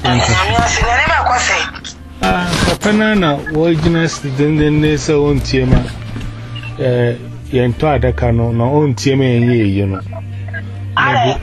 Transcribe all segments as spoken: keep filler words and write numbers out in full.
Ah, Panana, Wojness, then they so on Tiema. Eh, Yanto Adakano, no on Tiema, you know. Ah,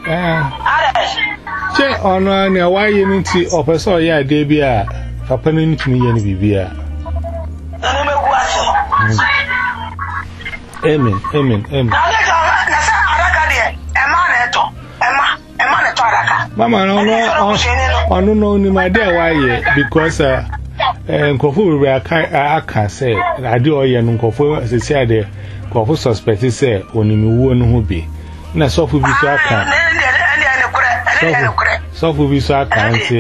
Che on one, why you need to offer so, yeah, debia, Papanin to me and Bibia. Amen, amen, amen. Mama, no, no, I don't know my dear why, because uh, Kofu, I can't say, I do all your Kofu, as I said, the Kofu suspect is say, when you won't be. Na so for be so I can. So for be so I can say.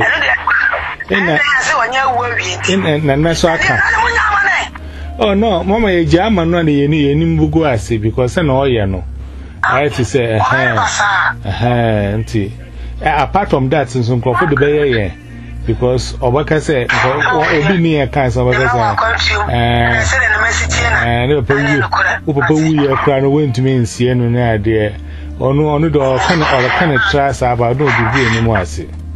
In a na so I can. Oh no, Mama, a German no any any mbugu ase because na all you know. I to say, eh, eh, auntie. Apart from that, since some crop the bay, because Obaka said, Obi near cancer, Obaka and we are crying away to me in Siena, no idea, or no, on the door, kind of or kind of trust about no degree anymore.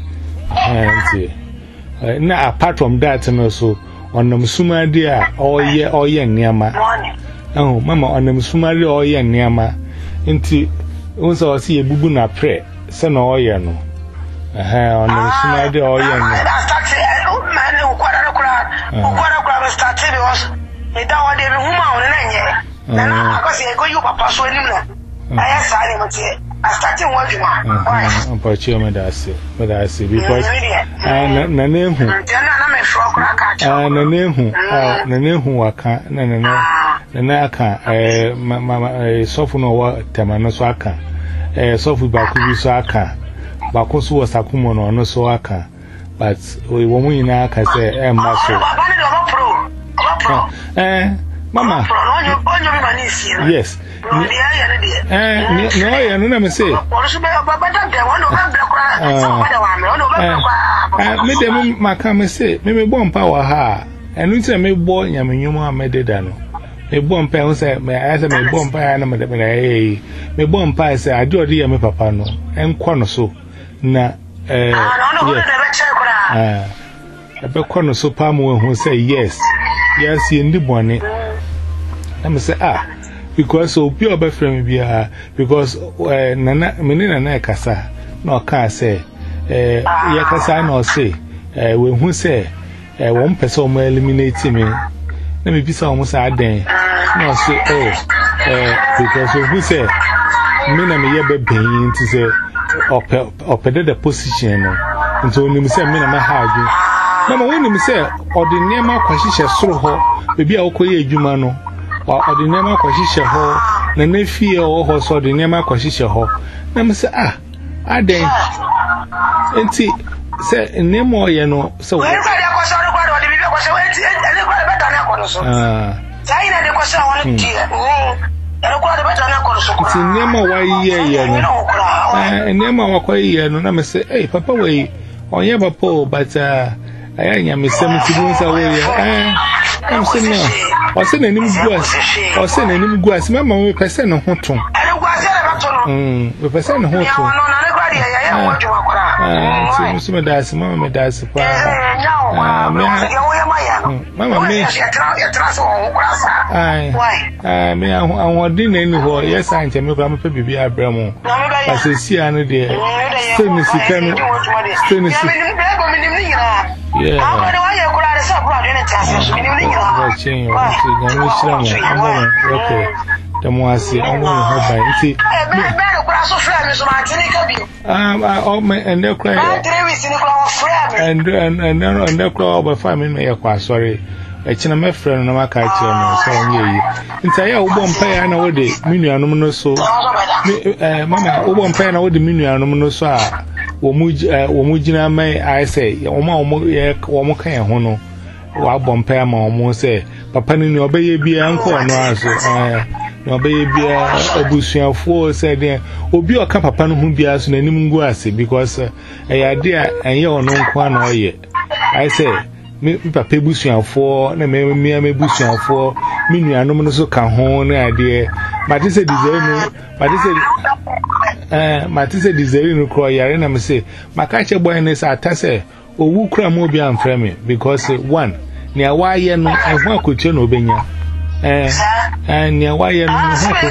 Now, apart from that, and also on the Musuma dear, all year, all year near my oh, Mamma, on the Musuma, all year near my into also see a bubuna pray. Sen oye no eh on the small de oye no I started old man who kwara kwara kwara kwara started was me da won de huma on na nye na na because e go you papa so anim na I say me tie I started one juma on pachi me da se me da se because na na na hu na na me fro kwara ka cha na na hu na na hu waka na na na na aka eh mama sofu no wa tema no so aka eh so fu ba ku bi so aka ba ko so wasakumo no no so aka but we wo mu ina aka say eh ma so eh mama yes eh no ya no na me say ah me dem maka me say me me bompa wa ha enu nti me bo nyamenyumo amededa no me bompa ho say me asa me bompa na me de me eh me bompa say adodi ya me papa no enko no so na eh ah ebe kono so pa mo hu say yes yes ye ndi bone na me say ah because obi oba frame bia because uh, nana me nana e kasa na ka say eh ye kasa na o say eh we hu say eh won pese o ma eliminate me na me bisa o mo say aden na say oh eh because we hu say me na me ye be ben ti say op op the position no nso ni me say me na ma haaju na ma woni me say odinne ma kwahihye soro ho bebi a okoye adwuma no odinne ma kwahihye ho na na fie o ho so odinne ma kwahihye ho na me say ah aden enti say nemo ye no so we kwa de ko so do kwa de bibi ko so we enti ene kwa be ta na ko so ah sai na de ko so won ti ene kwa de be ta na ko so enti nemo wa ye ye no eh nemo wa kwa ye no na me say eh papa we onye papa but uh ayanya me sem ti bu sa we eh am say no o se na nim guas o se na nim guas mama we pese no ho ton ene guas e ba to no mm we pese no ho ton no na ne kwa de ya ya wo djuma kwara ah ti musu me das mama me das pa ah me mama me ya tra ya tra so ho kwara sa ai ah me anwodin na ni ho yes ante me kwa me pe bibi abramo pase si anu de steni sikano steni sikano yeah ah no ya kula de sa bro de ne tase so ni ni ya chin yo ti ga no shira mo amon okay da mo asi amon ho ba nti be be de kula so frame me so ma tini ka bi ah oh me and the cry ah three weeks ni kula frame and and and and the kula over five me ya kwa sorry e china me frame no maka chi no so onye yi nti ya wo bompa ya na wo de minu anum no so eh mama wo bompa na wo de minu anum no so a wo mu wo mu gina mai I say wo ma wo ye wo mu kan ho no wa bompa ma wo mu say papa ni ni obeye bia nko no aso eh ni obeye bia abusuafo say den obi o ka papa no hu bia so nanim ngu ase because eh ya de enye ono nko na oye I say me papa abusuafo na me me abusuafo me nuanom no so ka ho na ade but this say deserve me but this say eh matise dizeri no kro yare na me say makache boy ne sa atase owu kra mo bi am frame because one ne awaye no ehun akoche no obenya eh eh ne awaye no ho ko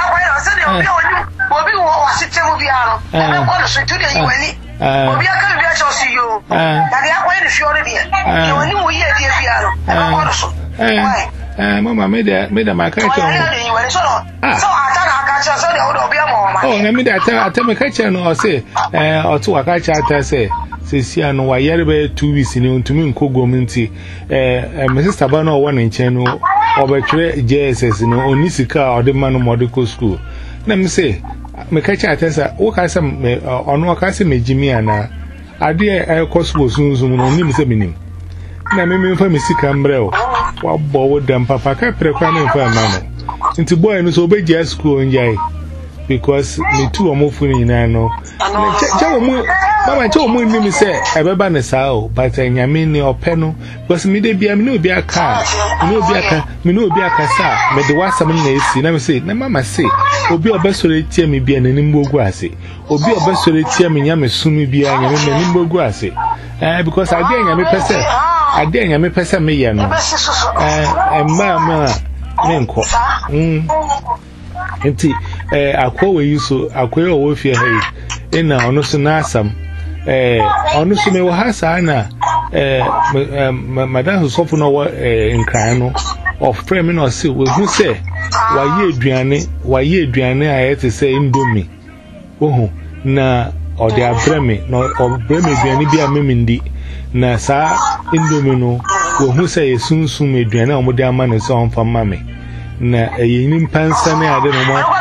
obi wo wasite mo bi aro na ko so tu de yiwani obi aka bi a cho si yo na de akwa ni fiore bi e woni mo ye de bi aro na ko so eh mama me de me de makache no so ata na akache so de odo bi amoma oh na me de ata ata me kache no o say eh otu akache ata say sesi anu wa yare be two weeks ni untumi nkogom nti eh my sister ba na owo nchen no obetwe J S S no onisika odemanu medical school na me say me kacha atesa wo ka se ono ka se mejimi ana ade e koso sunsun no nim se minim na me me fa me sika mbreo wa bo wo dam papa ka pre kwa me fa ma no nti boy no so obeji school njai because me two omofu ni na no ja mo mama che omo nim se ebeba ne sa o but nyame ni ope no because me de bia me no obi aka me no obi aka me no obi aka sa me de wasam na esi na me say na mama say obi obesore tie me bia na nimbogu ase obi obesore tie me nyame sumi bia nyame me nimbogu ase eh because ade nyame pese ade nyame pese me ye no eh ma ma me nko mm enti eh akwa we yuso akwa ye wo fie ha ina ono so na asam eh ono so me wo ha sa na eh madam so no wo nkran no of frame no say we hu say wa ye aduane wa ye aduane a yete say indomie ohu na ode abreme no obreme aduane bi a memindi na sa indomie no we hu say sunsun aduane a mo de ama no so on fa mame na eyinim pansa ne ade no mo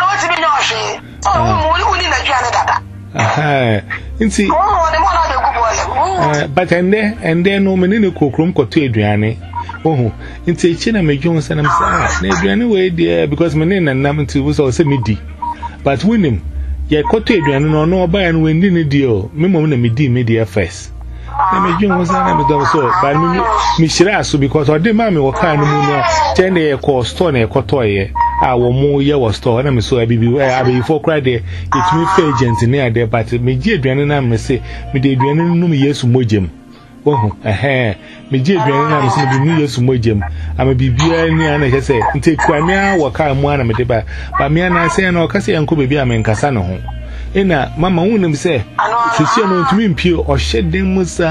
aha inti but and there and there no menene kokrom koto aduane ohu inti echi na medwon sanam sa na aduane we there because menene nam inti wo so se medi but winim ye koto aduane no no oba ya no wendi ne di o memom na medi media first na medwon sanam do so but me me shira so because ode ma me wo ka no mu no tende ye ko store na ye koto ye a wo mu ye wo store na me so abibi abibi for cry there it me fa agent ne ade but me gi aduane na me say me de aduane no me Yesu mojem ohu eh me gi aduane na me say me de Yesu mojem ama bibia ni ana je say nte kuane a wo ka mu ana me de ba ba me ana say na o ka say yanko bebi a me nkasa no ho ina mama hu ne me say sisi no ntumi mpie o hyeden musa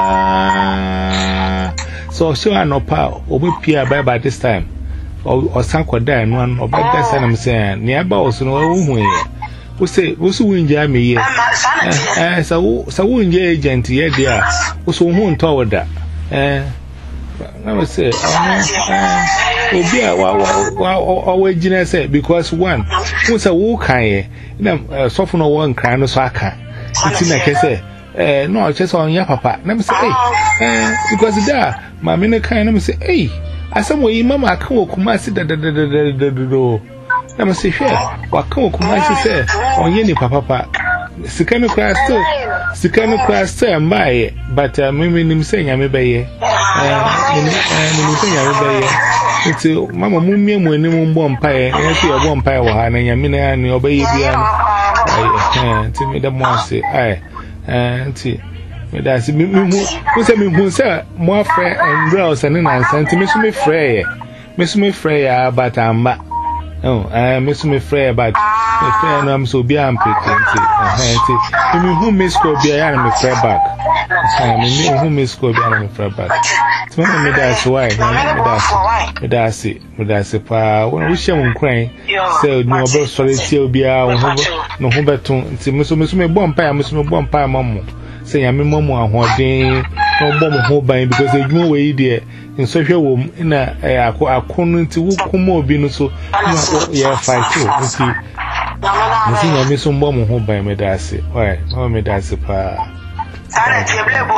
so so anopa obepia by by this time or sanko da no an obeda say na me say ne aba oso no wo hu ye wo say wo so winja me ye eh sa wo sa wo winja agent ye dia wo so hu nto woda eh na me say obi a wa wa wa gina say because one wo say wo kan ye na sofo no wo nkran no so aka iti na ke say eh no che so on ya papa na me say eh because da ma me ne kan na me say eh asam we mama aka wo kuma si da da da da da do na me say hwe wa ka wo kuma si say onye ni papa papa sikano krasto sikano krasto mbaye but me me nim say nyame beye eh me say nyame beye iti mama mu mie mu anim mbo mpae na ti ebo mpae wo ha na nyame na ni obeye bia no eh ti me da mo ase ai eh ti me da si me mu mo se me hu se mo afre andra se ne na santi me so me frɛ me so me frɛ ya but amba oh eh me so me frɛ but me frɛ no am so bia am pretend eh ti me hu me score bia ya na me frɛ back eh me hu me score bia na me frɛ back ti me da so why me da so me da si me da si pa won wo hye mun kran se ni obo sori ti obi a wo ho no ho beton nti me so me so me bɔ mpa ya me so me bɔ mpa mamu se ya me mamu ahoden no bɔ mo ho ban because edwuma we yi de nso hwe wo na akọ akonu nti wo kuma obi no so ya fight o nti nti ya me so bɔ mo ho ban me da si why no me da si pa Sara Tiablebo,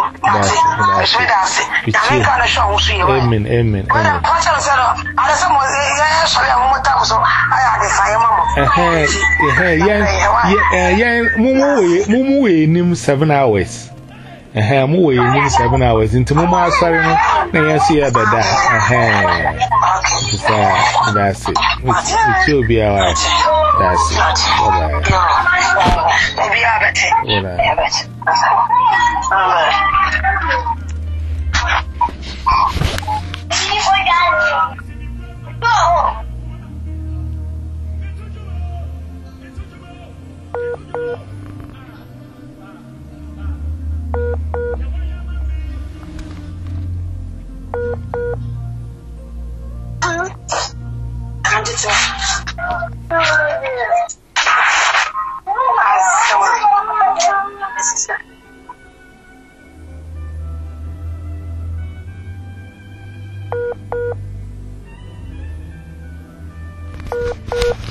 amen, amen, amen. Eh, eh, yeah, yeah, Mumu, Mumu, nim seven hours. Eh, Mu, nim seven hours. Into Muma, sorry, no, I see a better. Eh, that's it. It will be alright. That's it. Bye bye. Maybe I bet it. Bye I bet it. Thank you.